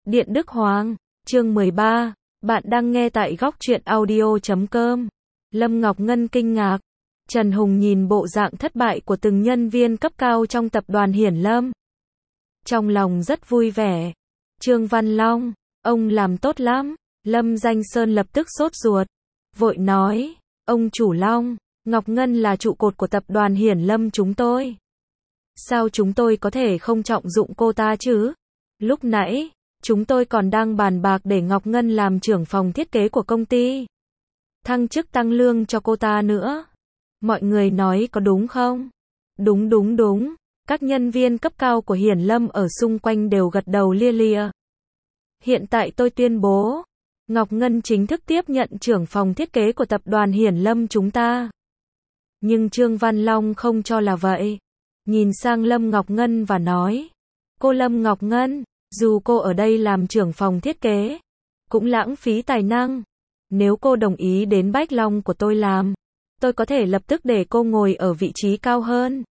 Điện Đức Hoàng, chương 13, bạn đang nghe tại góc truyện audio.com. Lâm Ngọc Ngân kinh ngạc. Trần Hùng nhìn bộ dạng thất bại của từng nhân viên cấp cao trong tập đoàn Hiển Lâm. Trong lòng rất vui vẻ. Trương Văn Long, ông làm tốt lắm. Lâm Danh Sơn lập tức sốt ruột. Vội nói, ông chủ Long, Ngọc Ngân là trụ cột của tập đoàn Hiển Lâm chúng tôi. Sao chúng tôi có thể không trọng dụng cô ta chứ? Lúc nãy, chúng tôi còn đang bàn bạc để Ngọc Ngân làm trưởng phòng thiết kế của công ty. Thăng chức tăng lương cho cô ta nữa. Mọi người nói có đúng không? Đúng. Các nhân viên cấp cao của Hiển Lâm ở xung quanh đều gật đầu lia lịa. Hiện tại tôi tuyên bố, Ngọc Ngân chính thức tiếp nhận trưởng phòng thiết kế của tập đoàn Hiển Lâm chúng ta. Nhưng Trương Văn Long không cho là vậy. Nhìn sang Lâm Ngọc Ngân và nói, cô Lâm Ngọc Ngân, dù cô ở đây làm trưởng phòng thiết kế, cũng lãng phí tài năng. Nếu cô đồng ý đến Bách Long của tôi làm, tôi có thể lập tức để cô ngồi ở vị trí cao hơn.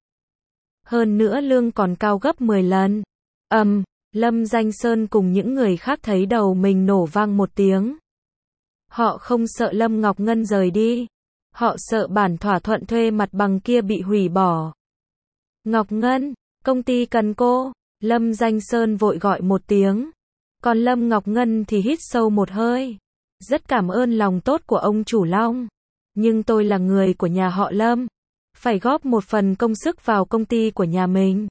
Hơn nữa lương còn cao gấp 10 lần. Lâm Danh Sơn cùng những người khác thấy đầu mình nổ vang một tiếng. Họ không sợ Lâm Ngọc Ngân rời đi. Họ sợ bản thỏa thuận thuê mặt bằng kia bị hủy bỏ. Ngọc Ngân, công ty cần cô. Lâm Danh Sơn vội gọi một tiếng. Còn Lâm Ngọc Ngân thì hít sâu một hơi. Rất cảm ơn lòng tốt của ông chủ Long. Nhưng tôi là người của nhà họ Lâm. Phải góp một phần công sức vào công ty của nhà mình.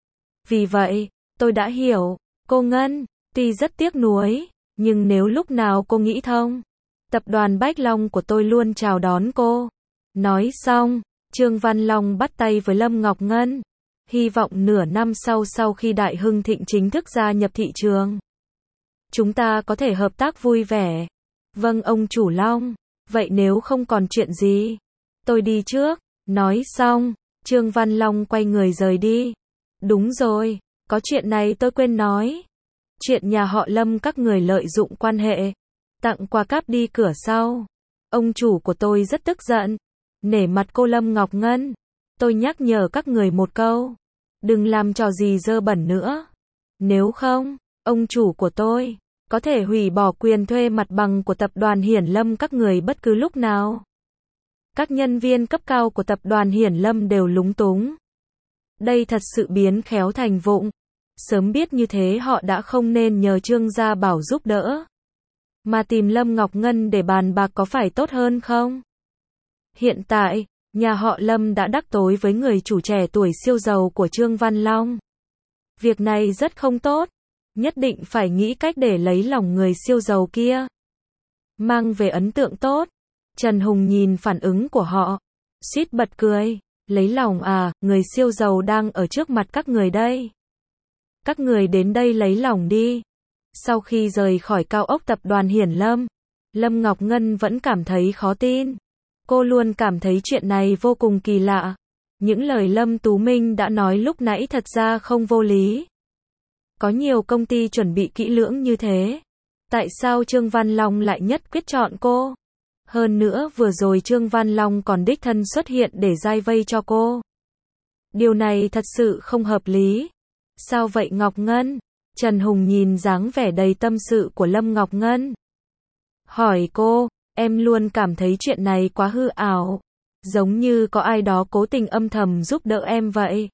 Vì vậy, tôi đã hiểu, cô Ngân, tuy rất tiếc nuối, nhưng nếu lúc nào cô nghĩ thông, tập đoàn Bách Long của tôi luôn chào đón cô. Nói xong, Trương Văn Long bắt tay với Lâm Ngọc Ngân. Hy vọng nửa năm sau khi Đại Hưng Thịnh chính thức gia nhập thị trường, chúng ta có thể hợp tác vui vẻ. Vâng ông chủ Long, vậy nếu không còn chuyện gì, tôi đi trước. Nói xong, Trương Văn Long quay người rời đi. Đúng rồi, có chuyện này tôi quên nói. Chuyện nhà họ Lâm các người lợi dụng quan hệ, tặng quà cáp đi cửa sau. Ông chủ của tôi rất tức giận. Nể mặt cô Lâm Ngọc Ngân, tôi nhắc nhở các người một câu. Đừng làm trò gì dơ bẩn nữa. Nếu không, ông chủ của tôi có thể hủy bỏ quyền thuê mặt bằng của tập đoàn Hiển Lâm các người bất cứ lúc nào. Các nhân viên cấp cao của tập đoàn Hiển Lâm đều lúng túng. Đây thật sự biến khéo thành vụng. Sớm biết như thế họ đã không nên nhờ Trương Gia Bảo giúp đỡ, mà tìm Lâm Ngọc Ngân để bàn bạc có phải tốt hơn không? Hiện tại, nhà họ Lâm đã đắc tội với người chủ trẻ tuổi siêu giàu của Trương Văn Long. Việc này rất không tốt. Nhất định phải nghĩ cách để lấy lòng người siêu giàu kia, mang về ấn tượng tốt. Trần Hùng nhìn phản ứng của họ, suýt bật cười. Lấy lòng à, người siêu giàu đang ở trước mặt các người đây. Các người đến đây lấy lòng đi. Sau khi rời khỏi cao ốc tập đoàn Hiển Lâm, Lâm Ngọc Ngân vẫn cảm thấy khó tin. Cô luôn cảm thấy chuyện này vô cùng kỳ lạ. Những lời Lâm Tú Minh đã nói lúc nãy thật ra không vô lý. Có nhiều công ty chuẩn bị kỹ lưỡng như thế. Tại sao Trương Văn Long lại nhất quyết chọn cô? Hơn nữa vừa rồi Trương Văn Long còn đích thân xuất hiện để giai vây cho cô. Điều này thật sự không hợp lý. Sao vậy Ngọc Ngân? Trần Hùng nhìn dáng vẻ đầy tâm sự của Lâm Ngọc Ngân. Hỏi cô, em luôn cảm thấy chuyện này quá hư ảo. Giống như có ai đó cố tình âm thầm giúp đỡ em vậy.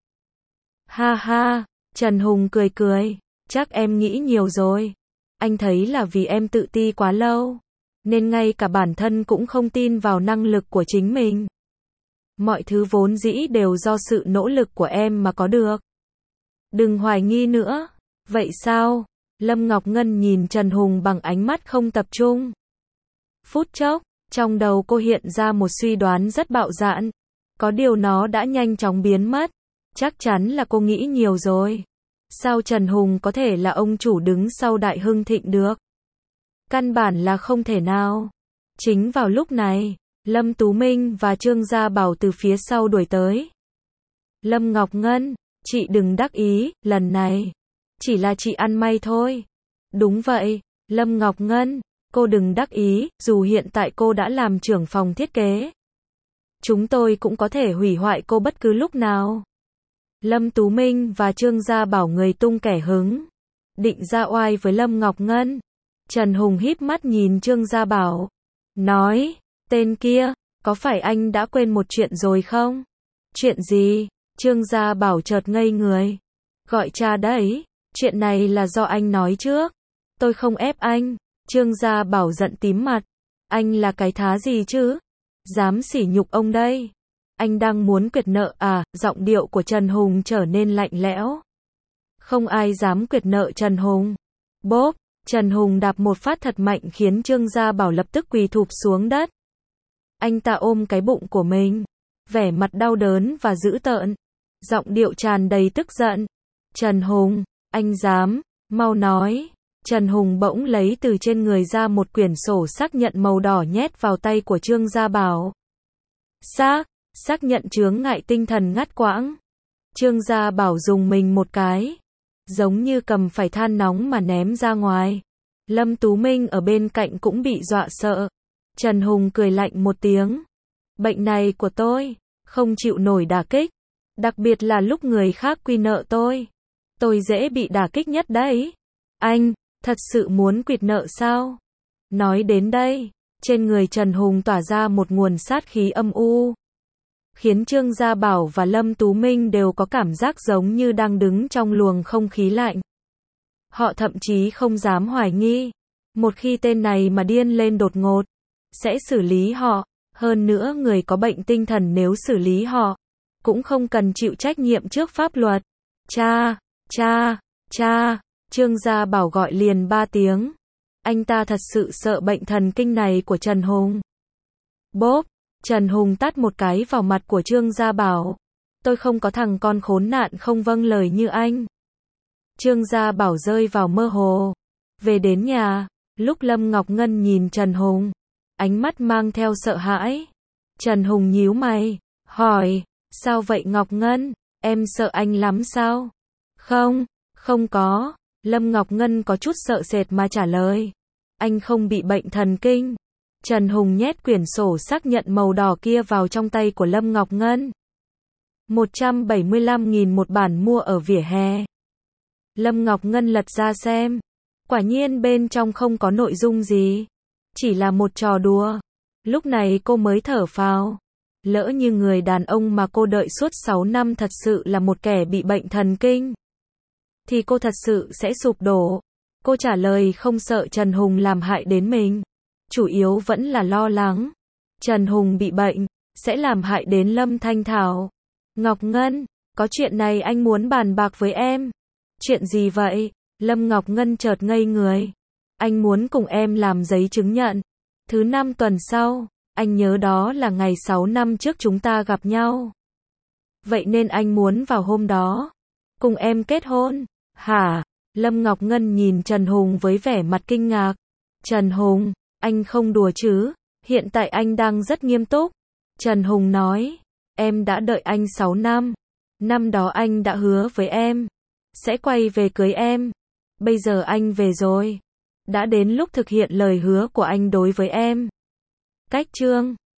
Ha ha, Trần Hùng cười. Chắc em nghĩ nhiều rồi. Anh thấy là vì em tự ti quá lâu, nên ngay cả bản thân cũng không tin vào năng lực của chính mình. Mọi thứ vốn dĩ đều do sự nỗ lực của em mà có được. Đừng hoài nghi nữa. Vậy sao? Lâm Ngọc Ngân nhìn Trần Hùng bằng ánh mắt không tập trung. Phút chốc, trong đầu cô hiện ra một suy đoán rất bạo dạn. Có điều nó đã nhanh chóng biến mất. Chắc chắn là cô nghĩ nhiều rồi. Sao Trần Hùng có thể là ông chủ đứng sau Đại Hưng Thịnh được? Căn bản là không thể nào. Chính vào lúc này, Lâm Tú Minh và Trương Gia Bảo từ phía sau đuổi tới. Lâm Ngọc Ngân, chị đừng đắc ý, lần này chỉ là chị ăn may thôi. Đúng vậy, Lâm Ngọc Ngân, cô đừng đắc ý, dù hiện tại cô đã làm trưởng phòng thiết kế. Chúng tôi cũng có thể hủy hoại cô bất cứ lúc nào. Lâm Tú Minh và Trương Gia Bảo người tung kẻ hứng. định ra oai với Lâm Ngọc Ngân. Trần Hùng híp mắt nhìn Trương Gia Bảo, nói, tên kia, có phải anh đã quên một chuyện rồi không? Chuyện gì? Trương Gia Bảo chợt ngây người. Gọi cha đấy, chuyện này là do anh nói trước. Tôi không ép anh. Trương Gia Bảo giận tím mặt. Anh là cái thá gì chứ? Dám sỉ nhục ông đây. Anh đang muốn quyệt nợ à? Giọng điệu của Trần Hùng trở nên lạnh lẽo. Không ai dám quyệt nợ Trần Hùng. Bốp, Trần Hùng đạp một phát thật mạnh khiến Trương Gia Bảo lập tức quỳ thụp xuống đất. Anh ta ôm cái bụng của mình, vẻ mặt đau đớn và dữ tợn, giọng điệu tràn đầy tức giận. Trần Hùng, anh dám, mau nói. Trần Hùng bỗng lấy từ trên người ra một quyển sổ xác nhận màu đỏ nhét vào tay của Trương Gia Bảo. Xác nhận chướng ngại tinh thần ngắt quãng. Trương Gia Bảo dùng mình một cái, giống như cầm phải than nóng mà ném ra ngoài. Lâm Tú Minh ở bên cạnh cũng bị dọa sợ. Trần Hùng cười lạnh một tiếng. Bệnh này của tôi, không chịu nổi đả kích. Đặc biệt là lúc người khác quy nợ tôi. Tôi dễ bị đả kích nhất đấy. Anh, thật sự muốn quỵt nợ sao? Nói đến đây, trên người Trần Hùng tỏa ra một nguồn sát khí âm u, khiến Trương Gia Bảo và Lâm Tú Minh đều có cảm giác giống như đang đứng trong luồng không khí lạnh. Họ thậm chí không dám hoài nghi, một khi tên này mà điên lên đột ngột, sẽ xử lý họ. Hơn nữa người có bệnh tinh thần nếu xử lý họ, cũng không cần chịu trách nhiệm trước pháp luật. Cha, Trương Gia Bảo gọi liền 3 tiếng. Anh ta thật sự sợ bệnh thần kinh này của Trần Hùng. Bốp, Trần Hùng tát một cái vào mặt của Trương Gia Bảo. Tôi không có thằng con khốn nạn không vâng lời như anh. Trương Gia Bảo rơi vào mơ hồ. Về đến nhà, lúc Lâm Ngọc Ngân nhìn Trần Hùng, ánh mắt mang theo sợ hãi. Trần Hùng nhíu mày, hỏi, sao vậy Ngọc Ngân, em sợ anh lắm sao? Không có. Lâm Ngọc Ngân có chút sợ sệt mà trả lời. Anh không bị bệnh thần kinh. Trần Hùng nhét quyển sổ xác nhận màu đỏ kia vào trong tay của Lâm Ngọc Ngân. 175.000 một bản mua ở vỉa hè. Lâm Ngọc Ngân lật ra xem. Quả nhiên bên trong không có nội dung gì. Chỉ là một trò đùa. Lúc này cô mới thở phào. Lỡ như người đàn ông mà cô đợi suốt 6 năm thật sự là một kẻ bị bệnh thần kinh, thì cô thật sự sẽ sụp đổ. Cô trả lời không sợ Trần Hùng làm hại đến mình. Chủ yếu vẫn là lo lắng Trần Hùng bị bệnh, sẽ làm hại đến Lâm Thanh Thảo. Ngọc Ngân, có chuyện này anh muốn bàn bạc với em. Chuyện gì vậy? Lâm Ngọc Ngân chợt ngây người. Anh muốn cùng em làm giấy chứng nhận. Thứ 5 tuần sau, anh nhớ đó là ngày 6 năm trước chúng ta gặp nhau. Vậy nên anh muốn vào hôm đó cùng em kết hôn. Hả? Lâm Ngọc Ngân nhìn Trần Hùng với vẻ mặt kinh ngạc. Trần Hùng, anh không đùa chứ? Hiện tại anh đang rất nghiêm túc. Trần Hùng nói, em đã đợi anh 6 năm. Năm đó anh đã hứa với em sẽ quay về cưới em. Bây giờ anh về rồi. Đã đến lúc thực hiện lời hứa của anh đối với em. Cách chương